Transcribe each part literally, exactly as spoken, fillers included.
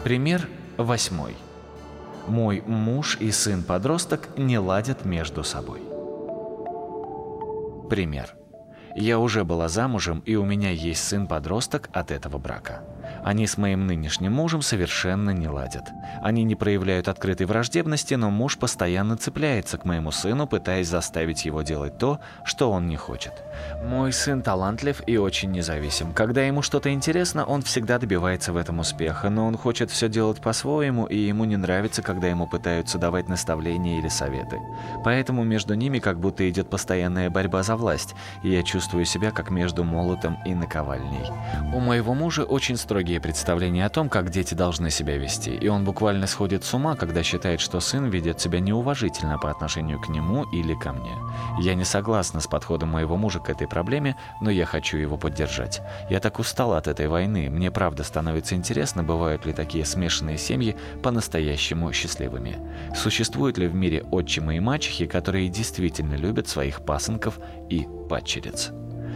Пример восьмой. Мой муж и сын-подросток не ладят между собой. Пример. Я уже была замужем, и у меня есть сын-подросток от этого брака. Они с моим нынешним мужем совершенно не ладят. Они не проявляют открытой враждебности, но муж постоянно цепляется к моему сыну, пытаясь заставить его делать то, что он не хочет. Мой сын талантлив и очень независим. Когда ему что-то интересно, он всегда добивается в этом успеха, но он хочет все делать по-своему, и ему не нравится, когда ему пытаются давать наставления или советы. Поэтому между ними как будто идет постоянная борьба за власть, и я чувствую себя как между молотом и наковальней. У моего мужа очень строгие представления о том, как дети должны себя вести, и он буквально сходит с ума, когда считает, что сын ведет себя неуважительно по отношению к нему или ко мне. Я не согласна с подходом моего мужа к этой проблеме, но я хочу его поддержать. Я так устала от этой войны, мне правда становится интересно, бывают ли такие смешанные семьи по-настоящему счастливыми. Существуют ли в мире отчимы и мачехи, которые действительно любят своих пасынков и падчериц?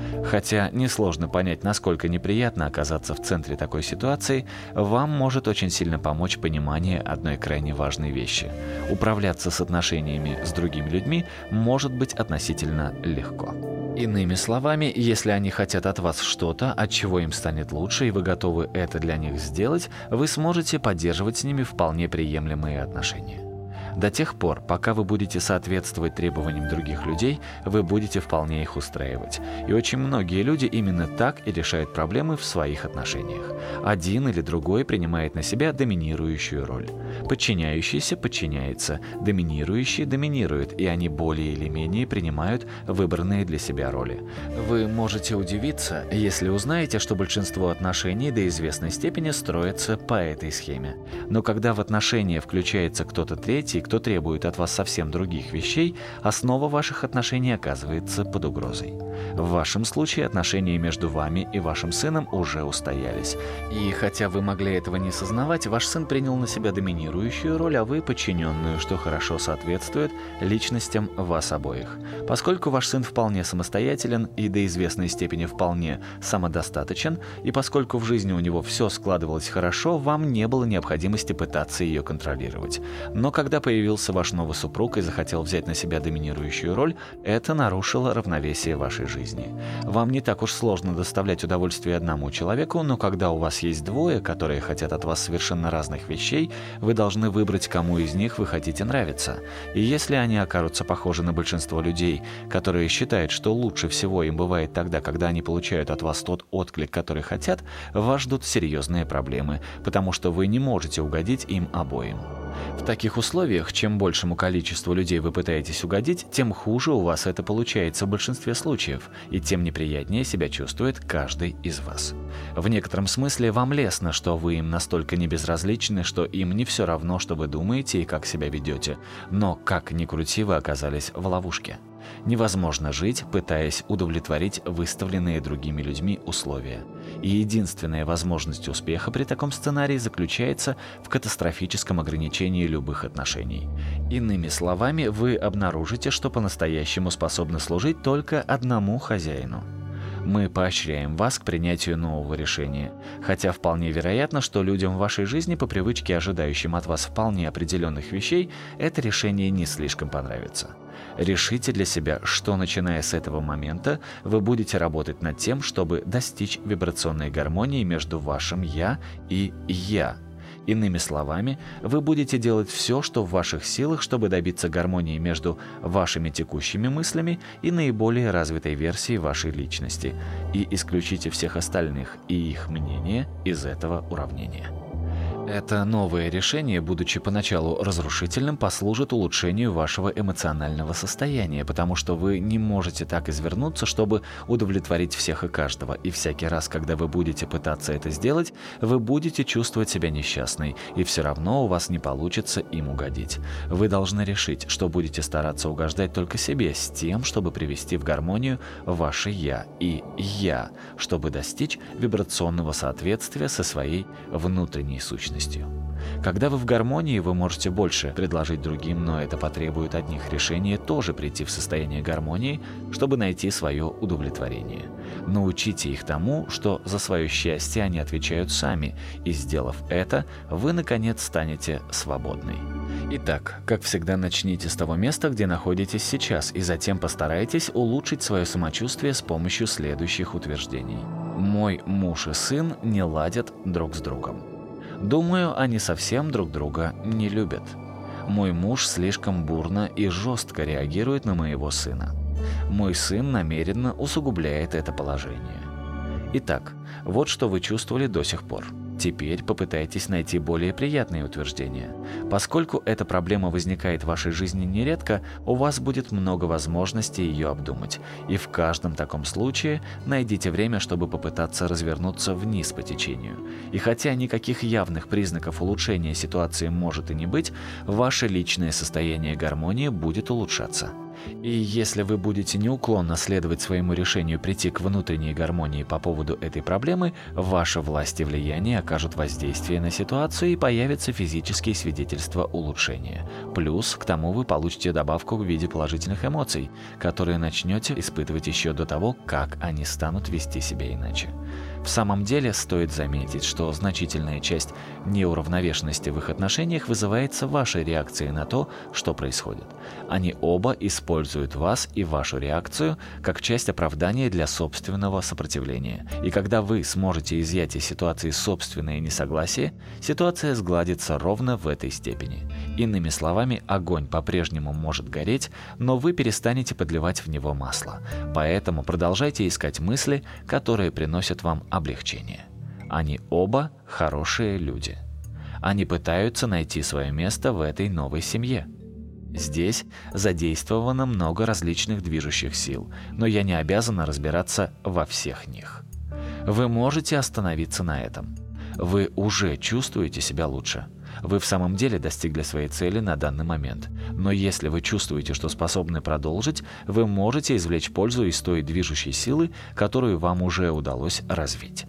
Хотя несложно понять, насколько неприятно оказаться в центре такой ситуации, вам может очень сильно помочь понимание одной крайне важной вещи. Управляться с отношениями с другими людьми может быть относительно легко. Иными словами, если они хотят от вас что-то, от чего им станет лучше, и вы готовы это для них сделать, вы сможете поддерживать с ними вполне приемлемые отношения. До тех пор, пока вы будете соответствовать требованиям других людей, вы будете вполне их устраивать. И очень многие люди именно так и решают проблемы в своих отношениях. Один или другой принимает на себя доминирующую роль. Подчиняющийся подчиняется, доминирующий доминирует, и они более или менее принимают выбранные для себя роли. Вы можете удивиться, если узнаете, что большинство отношений до известной степени строятся по этой схеме. Но когда в отношения включается кто-то третий, кто требует от вас совсем других вещей, основа ваших отношений оказывается под угрозой. В вашем случае отношения между вами и вашим сыном уже устоялись. И хотя вы могли этого не сознавать, ваш сын принял на себя доминирующую роль, а вы подчиненную, что хорошо соответствует личностям вас обоих. Поскольку ваш сын вполне самостоятелен и до известной степени вполне самодостаточен, и поскольку в жизни у него все складывалось хорошо, вам не было необходимости пытаться ее контролировать. Но когда появился ваш новый супруг и захотел взять на себя доминирующую роль, это нарушило равновесие вашей жизни. Вам не так уж сложно доставлять удовольствие одному человеку, но когда у вас есть двое, которые хотят от вас совершенно разных вещей, вы должны выбрать, кому из них вы хотите нравиться. И если они окажутся похожи на большинство людей, которые считают, что лучше всего им бывает тогда, когда они получают от вас тот отклик, который хотят, вас ждут серьезные проблемы, потому что вы не можете угодить им обоим. В таких условиях, чем большему количеству людей вы пытаетесь угодить, тем хуже у вас это получается в большинстве случаев, и тем неприятнее себя чувствует каждый из вас. В некотором смысле вам лестно, что вы им настолько не безразличны, что им не все равно, что вы думаете и как себя ведете, но как ни крути, вы оказались в ловушке. Невозможно жить, пытаясь удовлетворить выставленные другими людьми условия. И единственная возможность успеха при таком сценарии заключается в катастрофическом ограничении любых отношений. Иными словами, вы обнаружите, что по-настоящему способны служить только одному хозяину. Мы поощряем вас к принятию нового решения, хотя вполне вероятно, что людям в вашей жизни, по привычке ожидающим от вас вполне определенных вещей, это решение не слишком понравится. Решите для себя, что, начиная с этого момента, вы будете работать над тем, чтобы достичь вибрационной гармонии между вашим «я» и «я». Иными словами, вы будете делать все, что в ваших силах, чтобы добиться гармонии между вашими текущими мыслями и наиболее развитой версией вашей личности, и исключите всех остальных и их мнение из этого уравнения. Это новое решение, будучи поначалу разрушительным, послужит улучшению вашего эмоционального состояния, потому что вы не можете так извернуться, чтобы удовлетворить всех и каждого, и всякий раз, когда вы будете пытаться это сделать, вы будете чувствовать себя несчастной, и все равно у вас не получится им угодить. Вы должны решить, что будете стараться угождать только себе, с тем, чтобы привести в гармонию ваше «я» и «я», чтобы достичь вибрационного соответствия со своей внутренней сущностью. Когда вы в гармонии, вы можете больше предложить другим, но это потребует от них решения тоже прийти в состояние гармонии, чтобы найти свое удовлетворение. Научите их тому, что за свое счастье они отвечают сами, и, сделав это, вы, наконец, станете свободной. Итак, как всегда, начните с того места, где находитесь сейчас, и затем постарайтесь улучшить свое самочувствие с помощью следующих утверждений. «Мой муж и сын не ладят друг с другом». Думаю, они совсем друг друга не любят. Мой муж слишком бурно и жестко реагирует на моего сына. Мой сын намеренно усугубляет это положение. Итак, вот что вы чувствовали до сих пор. Теперь попытайтесь найти более приятные утверждения. Поскольку эта проблема возникает в вашей жизни нередко, у вас будет много возможностей ее обдумать. И в каждом таком случае найдите время, чтобы попытаться развернуться вниз по течению. И хотя никаких явных признаков улучшения ситуации может и не быть, ваше личное состояние гармонии будет улучшаться. И если вы будете неуклонно следовать своему решению прийти к внутренней гармонии по поводу этой проблемы, ваша власть и влияние окажут воздействие на ситуацию и появятся физические свидетельства улучшения. Плюс к тому вы получите добавку в виде положительных эмоций, которые начнете испытывать еще до того, как они станут вести себя иначе. В самом деле, стоит заметить, что значительная часть неуравновешенности в их отношениях вызывается вашей реакцией на то, что происходит. Они оба используют вас и вашу реакцию как часть оправдания для собственного сопротивления. И когда вы сможете изъять из ситуации собственное несогласие, ситуация сгладится ровно в этой степени. Иными словами, огонь по-прежнему может гореть, но вы перестанете подливать в него масло. Поэтому продолжайте искать мысли, которые приносят вам облегчение. Они оба хорошие люди. Они пытаются найти свое место в этой новой семье. Здесь задействовано много различных движущих сил, но я не обязана разбираться во всех них. Вы можете остановиться на этом. Вы уже чувствуете себя лучше. Вы в самом деле достигли своей цели на данный момент. Но если вы чувствуете, что способны продолжить, вы можете извлечь пользу из той движущей силы, которую вам уже удалось развить.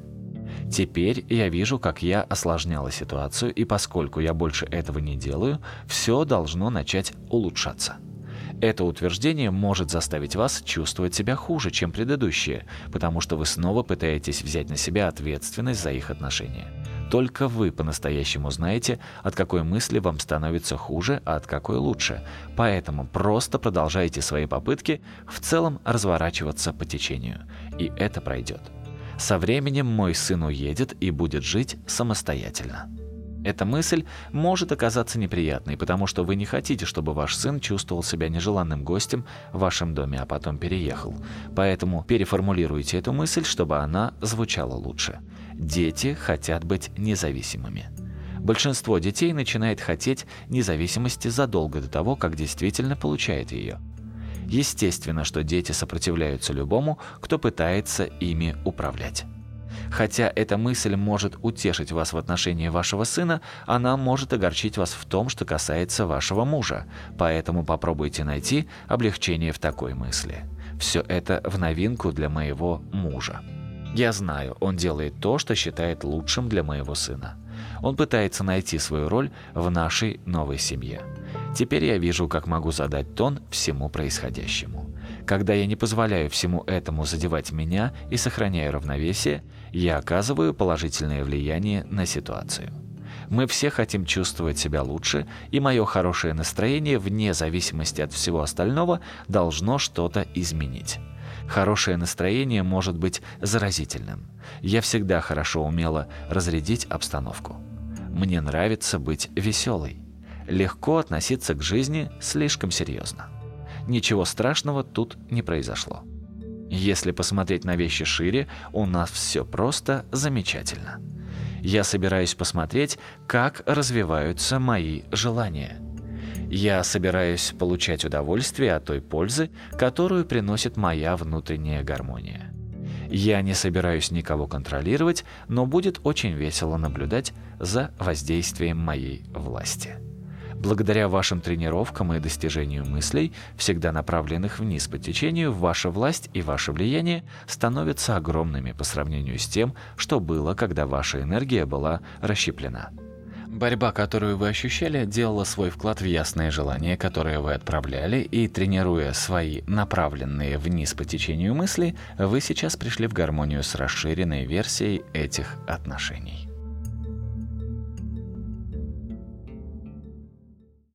Теперь я вижу, как я осложняла ситуацию, и поскольку я больше этого не делаю, все должно начать улучшаться. Это утверждение может заставить вас чувствовать себя хуже, чем предыдущее, потому что вы снова пытаетесь взять на себя ответственность за их отношения. Только вы по-настоящему знаете, от какой мысли вам становится хуже, а от какой лучше. Поэтому просто продолжайте свои попытки в целом разворачиваться по течению. И это пройдет. Со временем мой сын уедет и будет жить самостоятельно. Эта мысль может оказаться неприятной, потому что вы не хотите, чтобы ваш сын чувствовал себя нежеланным гостем в вашем доме, а потом переехал. Поэтому переформулируйте эту мысль, чтобы она звучала лучше. Дети хотят быть независимыми. Большинство детей начинает хотеть независимости задолго до того, как действительно получает ее. Естественно, что дети сопротивляются любому, кто пытается ими управлять. Хотя эта мысль может утешить вас в отношении вашего сына, она может огорчить вас в том, что касается вашего мужа. Поэтому попробуйте найти облегчение в такой мысли. Все это в новинку для моего мужа. Я знаю, он делает то, что считает лучшим для моего сына. Он пытается найти свою роль в нашей новой семье. Теперь я вижу, как могу задать тон всему происходящему. Когда я не позволяю всему этому задевать меня и сохраняю равновесие, я оказываю положительное влияние на ситуацию. Мы все хотим чувствовать себя лучше, и мое хорошее настроение, вне зависимости от всего остального, должно что-то изменить. Хорошее настроение может быть заразительным. Я всегда хорошо умела разрядить обстановку. Мне нравится быть веселой. Легко относиться к жизни слишком серьезно. Ничего страшного тут не произошло. Если посмотреть на вещи шире, у нас все просто замечательно. Я собираюсь посмотреть, как развиваются мои желания. Я собираюсь получать удовольствие от той пользы, которую приносит моя внутренняя гармония. Я не собираюсь никого контролировать, но будет очень весело наблюдать за воздействием моей власти. Благодаря вашим тренировкам и достижению мыслей, всегда направленных вниз по течению, ваша власть и ваше влияние становятся огромными по сравнению с тем, что было, когда ваша энергия была расщеплена. Борьба, которую вы ощущали, делала свой вклад в ясное желание, которое вы отправляли, и тренируя свои направленные вниз по течению мысли, вы сейчас пришли в гармонию с расширенной версией этих отношений.